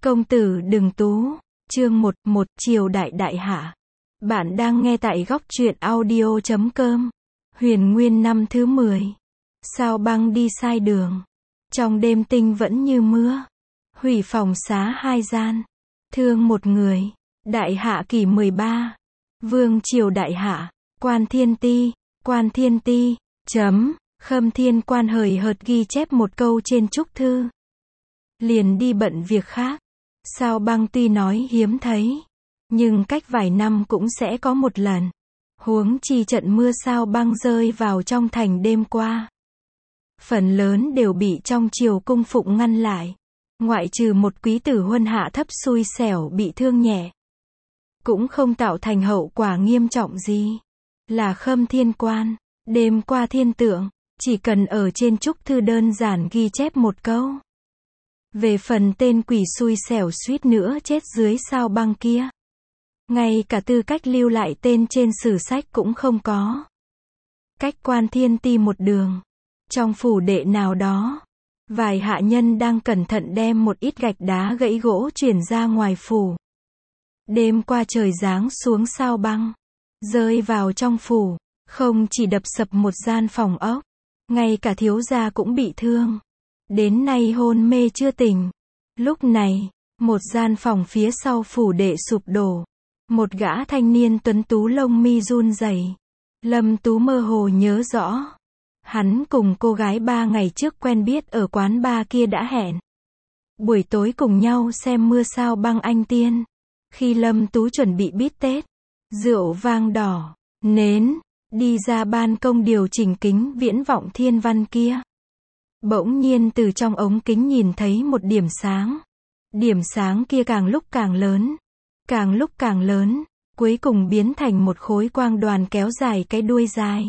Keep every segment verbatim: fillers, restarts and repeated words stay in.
Công tử đừng tú, chương một, một, triều đại đại hạ. Bạn đang nghe tại góc truyện audio chấm com. Huyền nguyên năm thứ mười. Sao băng đi sai đường. Trong đêm tinh vẫn như mưa. Hủy phòng xá hai gian. Thương một người. Đại hạ kỷ mười ba. Vương triều đại hạ. Quan Thiên Ti. Quan Thiên Ti. Chấm. Khâm Thiên Quan hời hợt ghi chép một câu trên trúc thư. Liền đi bận việc khác. Sao băng tuy nói hiếm thấy, nhưng cách vài năm cũng sẽ có một lần. Huống chi trận mưa sao băng rơi vào trong thành đêm qua. Phần lớn đều bị trong triều cung phụng ngăn lại. Ngoại trừ một quý tử huân hạ thấp xui xẻo bị thương nhẹ. Cũng không tạo thành hậu quả nghiêm trọng gì. Là Khâm Thiên Quan, đêm qua thiên tượng, chỉ cần ở trên trúc thư đơn giản ghi chép một câu. Về phần tên quỷ xui xẻo suýt nữa chết dưới sao băng kia. Ngay cả tư cách lưu lại tên trên sử sách cũng không có. Cách Quan Thiên Ti một đường. Trong phủ đệ nào đó, vài hạ nhân đang cẩn thận đem một ít gạch đá gãy gỗ chuyển ra ngoài phủ. Đêm qua trời giáng xuống sao băng, rơi vào trong phủ, không chỉ đập sập một gian phòng ốc, ngay cả thiếu gia cũng bị thương. Đến nay hôn mê chưa tỉnh. Lúc này, một gian phòng phía sau phủ đệ sụp đổ. Một gã thanh niên tuấn tú lông mi run rẩy. Lâm Tú mơ hồ nhớ rõ. Hắn cùng cô gái ba ngày trước quen biết ở quán bar kia đã hẹn. Buổi tối cùng nhau xem mưa sao băng anh tiên. Khi Lâm Tú chuẩn bị bít tết, rượu vang đỏ, nến, đi ra ban công điều chỉnh kính viễn vọng thiên văn kia. Bỗng nhiên từ trong ống kính nhìn thấy một điểm sáng. Điểm sáng kia càng lúc càng lớn. Càng lúc càng lớn. Cuối cùng biến thành một khối quang đoàn kéo dài cái đuôi dài.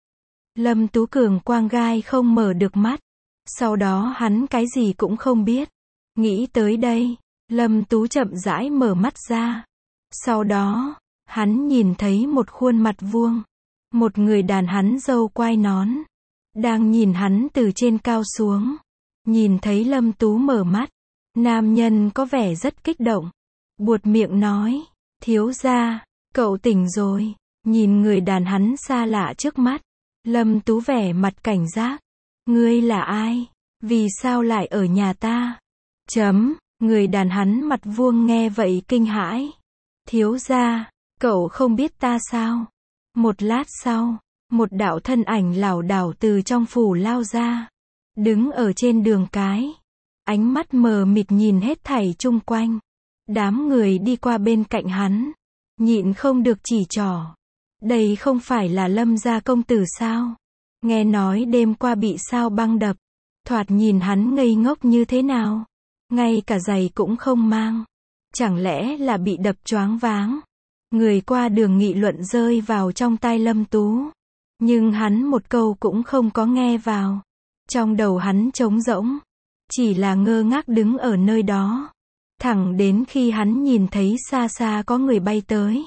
Lâm Tú cường quang gai không mở được mắt. Sau đó hắn cái gì cũng không biết. Nghĩ tới đây, Lâm Tú chậm rãi mở mắt ra. Sau đó, hắn nhìn thấy một khuôn mặt vuông. Một người đàn hắn râu quai nón. Đang nhìn hắn từ trên cao xuống. Nhìn thấy Lâm Tú mở mắt. Nam nhân có vẻ rất kích động. Buột miệng nói. Thiếu gia, cậu tỉnh rồi. Nhìn người đàn hắn xa lạ trước mắt. Lâm Tú vẻ mặt cảnh giác. Ngươi là ai? Vì sao lại ở nhà ta? Chấm, người đàn hắn mặt vuông nghe vậy kinh hãi. Thiếu gia, cậu không biết ta sao? Một lát sau. Một đạo thân ảnh lảo đảo từ trong phủ lao ra. Đứng ở trên đường cái. Ánh mắt mờ mịt nhìn hết thảy chung quanh. Đám người đi qua bên cạnh hắn. Nhịn không được chỉ trỏ. Đây không phải là Lâm gia công tử sao? Nghe nói đêm qua bị sao băng đập. Thoạt nhìn hắn ngây ngốc như thế nào? Ngay cả giày cũng không mang. Chẳng lẽ là bị đập choáng váng? Người qua đường nghị luận rơi vào trong tai Lâm Tú. Nhưng hắn một câu cũng không có nghe vào. Trong đầu hắn trống rỗng. Chỉ là ngơ ngác đứng ở nơi đó. Thẳng đến khi hắn nhìn thấy xa xa có người bay tới.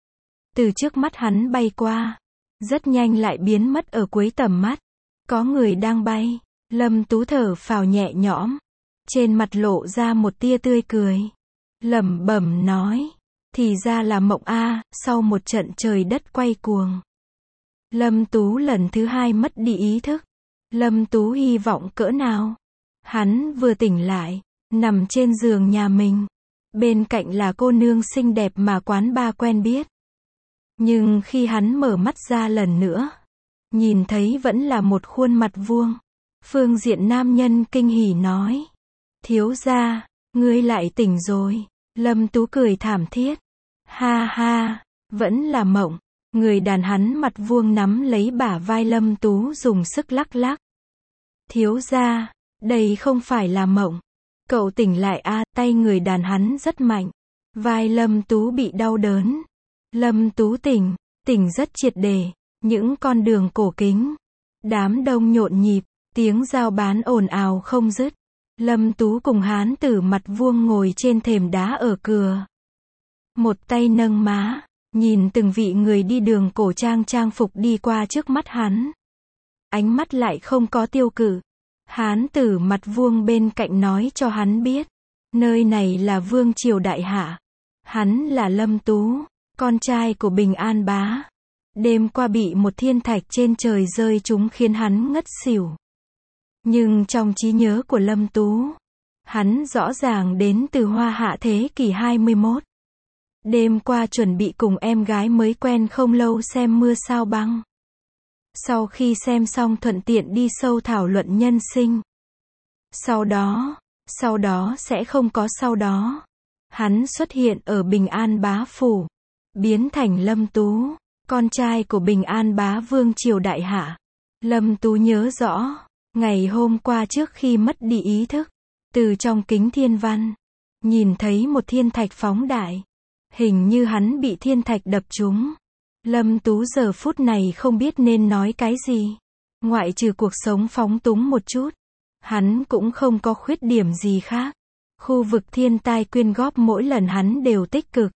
Từ trước mắt hắn bay qua. Rất nhanh lại biến mất ở cuối tầm mắt. Có người đang bay. Lâm Tú thở phào nhẹ nhõm. Trên mặt lộ ra một tia tươi cười. Lẩm bẩm nói. Thì ra là mộng a, sau một trận trời đất quay cuồng. Lâm Tú lần thứ hai mất đi ý thức. Lâm Tú hy vọng cỡ nào. Hắn vừa tỉnh lại, nằm trên giường nhà mình. Bên cạnh là cô nương xinh đẹp mà quán bar quen biết. Nhưng khi hắn mở mắt ra lần nữa, nhìn thấy vẫn là một khuôn mặt vuông. Phương diện nam nhân kinh hỉ nói. Thiếu gia, ngươi lại tỉnh rồi. Lâm Tú cười thảm thiết. Ha ha, vẫn là mộng. Người đàn hắn mặt vuông nắm lấy bả vai Lâm Tú dùng sức lắc lắc. Thiếu gia, đây không phải là mộng. Cậu tỉnh lại a, tay người đàn hắn rất mạnh. Vai Lâm Tú bị đau đớn. Lâm Tú tỉnh, tỉnh rất triệt để. Những con đường cổ kính. Đám đông nhộn nhịp, tiếng giao bán ồn ào không dứt. Lâm Tú cùng hán tử mặt vuông ngồi trên thềm đá ở cửa. Một tay nâng má. Nhìn từng vị người đi đường cổ trang trang phục đi qua trước mắt hắn. Ánh mắt lại không có tiêu cự. Hán tử mặt vuông bên cạnh nói cho hắn biết. Nơi này là vương triều đại hạ. Hắn là Lâm Tú, con trai của Bình An Bá. Đêm qua bị một thiên thạch trên trời rơi trúng khiến hắn ngất xỉu. Nhưng trong trí nhớ của Lâm Tú, hắn rõ ràng đến từ Hoa Hạ thế kỷ hai mươi mốt. Đêm qua chuẩn bị cùng em gái mới quen không lâu xem Mưa Sao Băng. Sau khi xem xong thuận tiện đi sâu thảo luận nhân sinh. Sau đó, sau đó sẽ không có sau đó. Hắn xuất hiện ở Bình An Bá Phủ, biến thành Lâm Tú, con trai của Bình An Bá vương triều đại hạ. Lâm Tú nhớ rõ, ngày hôm qua trước khi mất đi ý thức, từ trong kính thiên văn, nhìn thấy một thiên thạch phóng đại. Hình như hắn bị thiên thạch đập trúng. Lâm Tú giờ phút này không biết nên nói cái gì. Ngoại trừ cuộc sống phóng túng một chút, hắn cũng không có khuyết điểm gì khác. Khu vực thiên tai quyên góp mỗi lần hắn đều tích cực.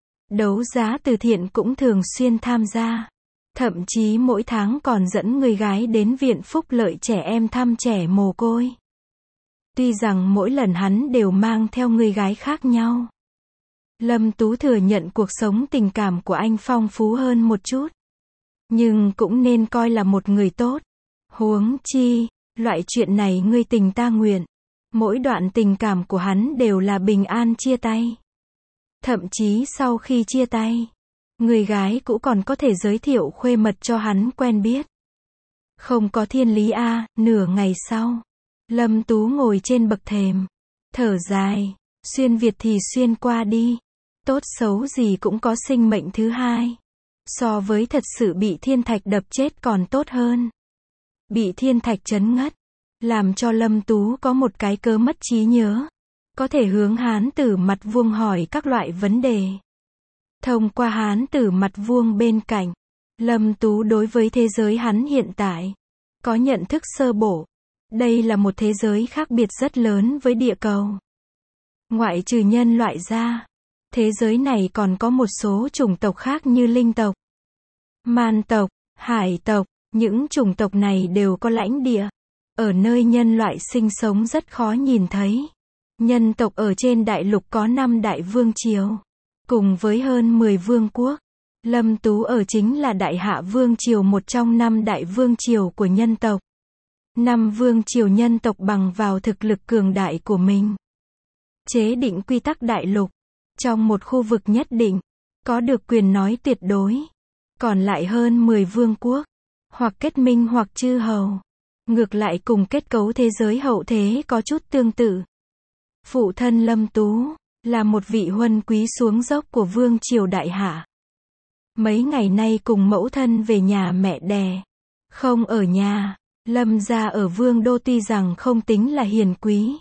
Đấu giá từ thiện cũng thường xuyên tham gia. Thậm chí mỗi tháng còn dẫn người gái đến viện phúc lợi trẻ em thăm trẻ mồ côi. Tuy rằng mỗi lần hắn đều mang theo người gái khác nhau. Lâm Tú thừa nhận cuộc sống tình cảm của anh phong phú hơn một chút. Nhưng cũng nên coi là một người tốt. Huống chi, loại chuyện này ngươi tình ta nguyện. Mỗi đoạn tình cảm của hắn đều là bình an chia tay. Thậm chí sau khi chia tay, người gái cũ còn có thể giới thiệu khuê mật cho hắn quen biết. Không có thiên lý a. À, nửa ngày sau, Lâm Tú ngồi trên bậc thềm, thở dài, xuyên Việt thì xuyên qua đi. Tốt xấu gì cũng có sinh mệnh thứ hai. So với thật sự bị thiên thạch đập chết còn tốt hơn. Bị thiên thạch chấn ngất, làm cho Lâm Tú có một cái cớ mất trí nhớ. Có thể hướng Hán Tử Mặt Vuông hỏi các loại vấn đề. Thông qua Hán Tử Mặt Vuông bên cạnh, Lâm Tú đối với thế giới hắn hiện tại có nhận thức sơ bộ. Đây là một thế giới khác biệt rất lớn với địa cầu. Ngoại trừ nhân loại ra, thế giới này còn có một số chủng tộc khác như linh tộc, man tộc, hải tộc. Những chủng tộc này đều có lãnh địa. Ở nơi nhân loại sinh sống rất khó nhìn thấy. Nhân tộc ở trên đại lục có năm đại vương triều, cùng với hơn mười vương quốc. Lâm Tú ở chính là đại hạ vương triều, một trong năm đại vương triều của nhân tộc. Năm vương triều nhân tộc bằng vào thực lực cường đại của mình, chế định quy tắc đại lục. Trong một khu vực nhất định, có được quyền nói tuyệt đối. Còn lại hơn mười vương quốc, hoặc kết minh hoặc chư hầu. Ngược lại cùng kết cấu thế giới hậu thế có chút tương tự. Phụ thân Lâm Tú là một vị huân quý xuống dốc của vương triều đại hạ. Mấy ngày nay cùng mẫu thân về nhà mẹ đẻ, không ở nhà. Lâm gia ở vương đô tuy rằng không tính là hiền quý,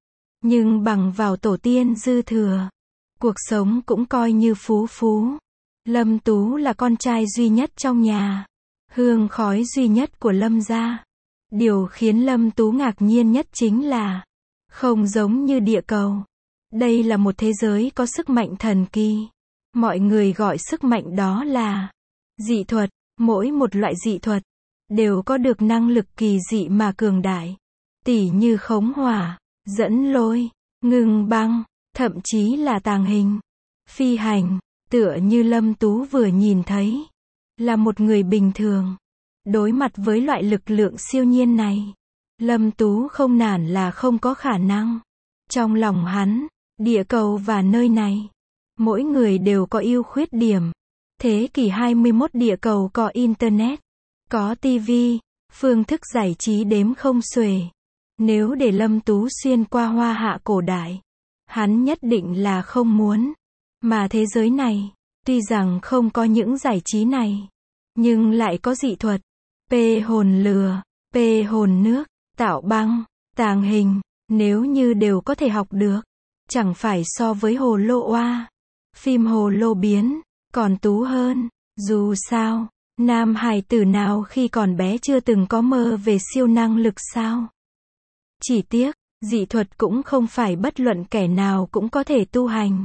nhưng bằng vào tổ tiên dư thừa, cuộc sống cũng coi như phú phú. Lâm Tú là con trai duy nhất trong nhà, hương khói duy nhất của Lâm gia. Điều khiến Lâm Tú ngạc nhiên nhất chính là, không giống như địa cầu. Đây là một thế giới có sức mạnh thần kỳ. Mọi người gọi sức mạnh đó là dị thuật. Mỗi một loại dị thuật đều có được năng lực kỳ dị mà cường đại. Tỉ như khống hỏa, dẫn lôi, ngừng băng, thậm chí là tàng hình, phi hành. Tựa như Lâm Tú vừa nhìn thấy, là một người bình thường. Đối mặt với loại lực lượng siêu nhiên này, Lâm Tú không nản là không có khả năng. Trong lòng hắn, địa cầu và nơi này, mỗi người đều có ưu khuyết điểm. Thế kỷ hai mươi mốt địa cầu có Internet, có tivi, phương thức giải trí đếm không xuể. Nếu để Lâm Tú xuyên qua Hoa Hạ cổ đại, hắn nhất định là không muốn. Mà thế giới này, tuy rằng không có những giải trí này, nhưng lại có dị thuật. Pê hồn lửa, pê hồn nước, tạo băng, tàng hình. Nếu như đều có thể học được, chẳng phải so với hồ lô oa, phim hồ lô biến, còn tú hơn. Dù sao, nam hài tử nào khi còn bé chưa từng có mơ về siêu năng lực sao? Chỉ tiếc, dị thuật cũng không phải bất luận kẻ nào cũng có thể tu hành.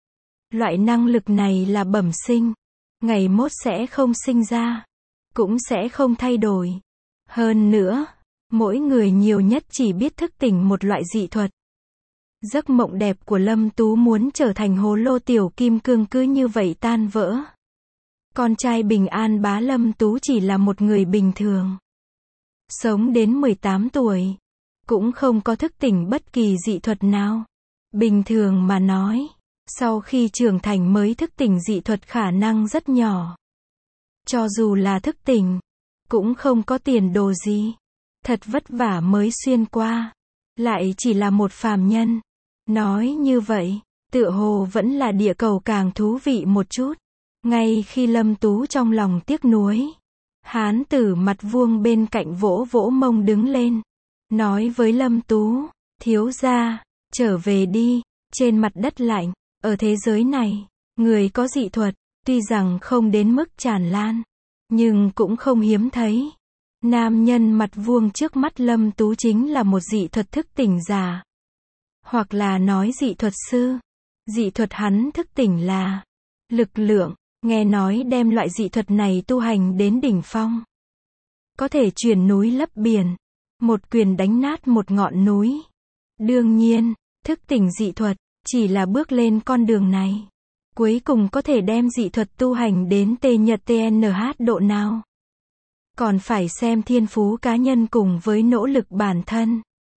Loại năng lực này là bẩm sinh, ngày mốt sẽ không sinh ra, cũng sẽ không thay đổi. Hơn nữa, mỗi người nhiều nhất chỉ biết thức tỉnh một loại dị thuật. Giấc mộng đẹp của Lâm Tú muốn trở thành hố lô tiểu kim cương cứ như vậy tan vỡ. Con trai Bình An bá Lâm Tú chỉ là một người bình thường. Sống đến mười tám tuổi, cũng không có thức tỉnh bất kỳ dị thuật nào. Bình thường mà nói, sau khi trưởng thành mới thức tỉnh dị thuật khả năng rất nhỏ. Cho dù là thức tỉnh, cũng không có tiền đồ gì. Thật vất vả mới xuyên qua, lại chỉ là một phàm nhân. Nói như vậy, tựa hồ vẫn là địa cầu càng thú vị một chút. Ngay khi Lâm Tú trong lòng tiếc nuối, hán tử mặt vuông bên cạnh vỗ vỗ mông đứng lên, nói với Lâm Tú, thiếu gia, trở về đi, trên mặt đất lạnh, ở thế giới này, người có dị thuật, tuy rằng không đến mức tràn lan, nhưng cũng không hiếm thấy. Nam nhân mặt vuông trước mắt Lâm Tú chính là một dị thuật thức tỉnh giả. Hoặc là nói dị thuật sư. Dị thuật hắn thức tỉnh là lực lượng, nghe nói đem loại dị thuật này tu hành đến đỉnh phong. Có thể chuyển núi lấp biển, một quyền đánh nát một ngọn núi. Đương nhiên, thức tỉnh dị thuật, chỉ là bước lên con đường này. Cuối cùng có thể đem dị thuật tu hành đến tê nhật tê en hát độ nào. Còn phải xem thiên phú cá nhân cùng với nỗ lực bản thân.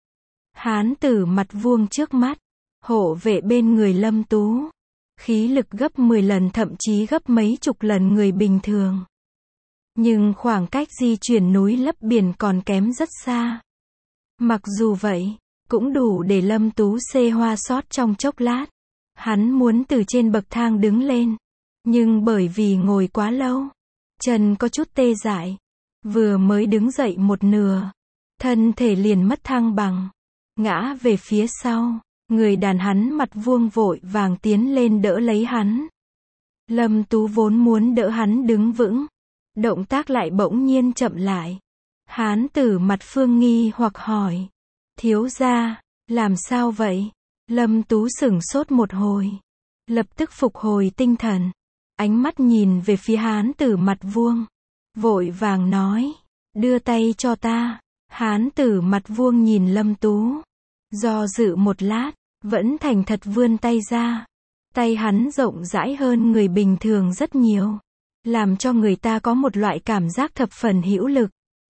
Hán tử mặt vuông trước mắt, hộ vệ bên người Lâm Tú. Khí lực gấp mười lần thậm chí gấp mấy chục lần người bình thường. Nhưng khoảng cách di chuyển núi lấp biển còn kém rất xa. Mặc dù vậy, cũng đủ để Lâm Tú xê hoa sót trong chốc lát. Hắn muốn từ trên bậc thang đứng lên. Nhưng bởi vì ngồi quá lâu, chân có chút tê dại. Vừa mới đứng dậy một nửa, thân thể liền mất thăng bằng, ngã về phía sau. Người đàn hắn mặt vuông vội vàng tiến lên đỡ lấy hắn. Lâm Tú vốn muốn đỡ hắn đứng vững, động tác lại bỗng nhiên chậm lại. Hán tử mặt phương nghi hoặc hỏi, thiếu gia, làm sao vậy? Lâm Tú sửng sốt một hồi, lập tức phục hồi tinh thần, ánh mắt nhìn về phía hán tử mặt vuông, vội vàng nói, đưa tay cho ta. Hán tử mặt vuông nhìn Lâm Tú, do dự một lát, vẫn thành thật vươn tay ra. Tay hắn rộng rãi hơn người bình thường rất nhiều, làm cho người ta có một loại cảm giác thập phần hữu lực.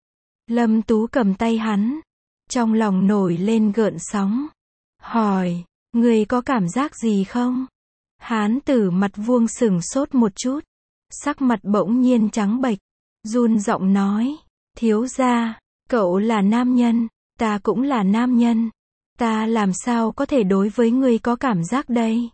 Lâm Tú cầm tay hắn, trong lòng nổi lên gợn sóng, hỏi, người có cảm giác gì không? Hán tử mặt vuông sửng sốt một chút, sắc mặt bỗng nhiên trắng bệch, run giọng nói, thiếu gia, cậu là nam nhân, ta cũng là nam nhân. Ta làm sao có thể đối với ngươi có cảm giác đây?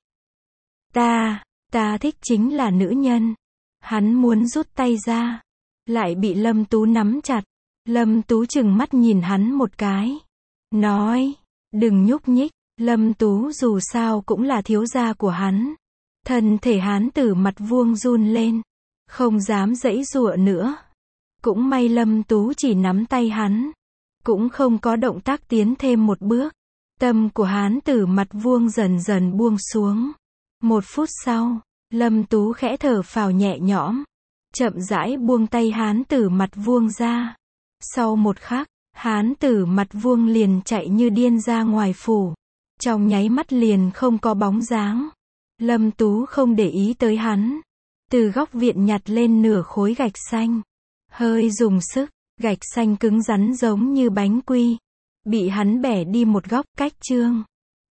Ta, ta thích chính là nữ nhân. Hắn muốn rút tay ra, lại bị Lâm Tú nắm chặt. Lâm Tú chừng mắt nhìn hắn một cái, nói, đừng nhúc nhích. Lâm Tú dù sao cũng là thiếu gia của hắn. Thân thể hán tử mặt vuông run lên, không dám giãy giụa nữa. Cũng may Lâm Tú chỉ nắm tay hắn, cũng không có động tác tiến thêm một bước. Tâm của hán tử mặt vuông dần dần buông xuống. Một phút sau, Lâm Tú khẽ thở phào nhẹ nhõm, chậm rãi buông tay hán tử mặt vuông ra. Sau một khắc, hán tử mặt vuông liền chạy như điên ra ngoài phủ. Trong nháy mắt liền không có bóng dáng. Lâm Tú không để ý tới hắn. Từ góc viện nhặt lên nửa khối gạch xanh. Hơi dùng sức, gạch xanh cứng rắn giống như bánh quy. Bị hắn bẻ đi một góc cách chương.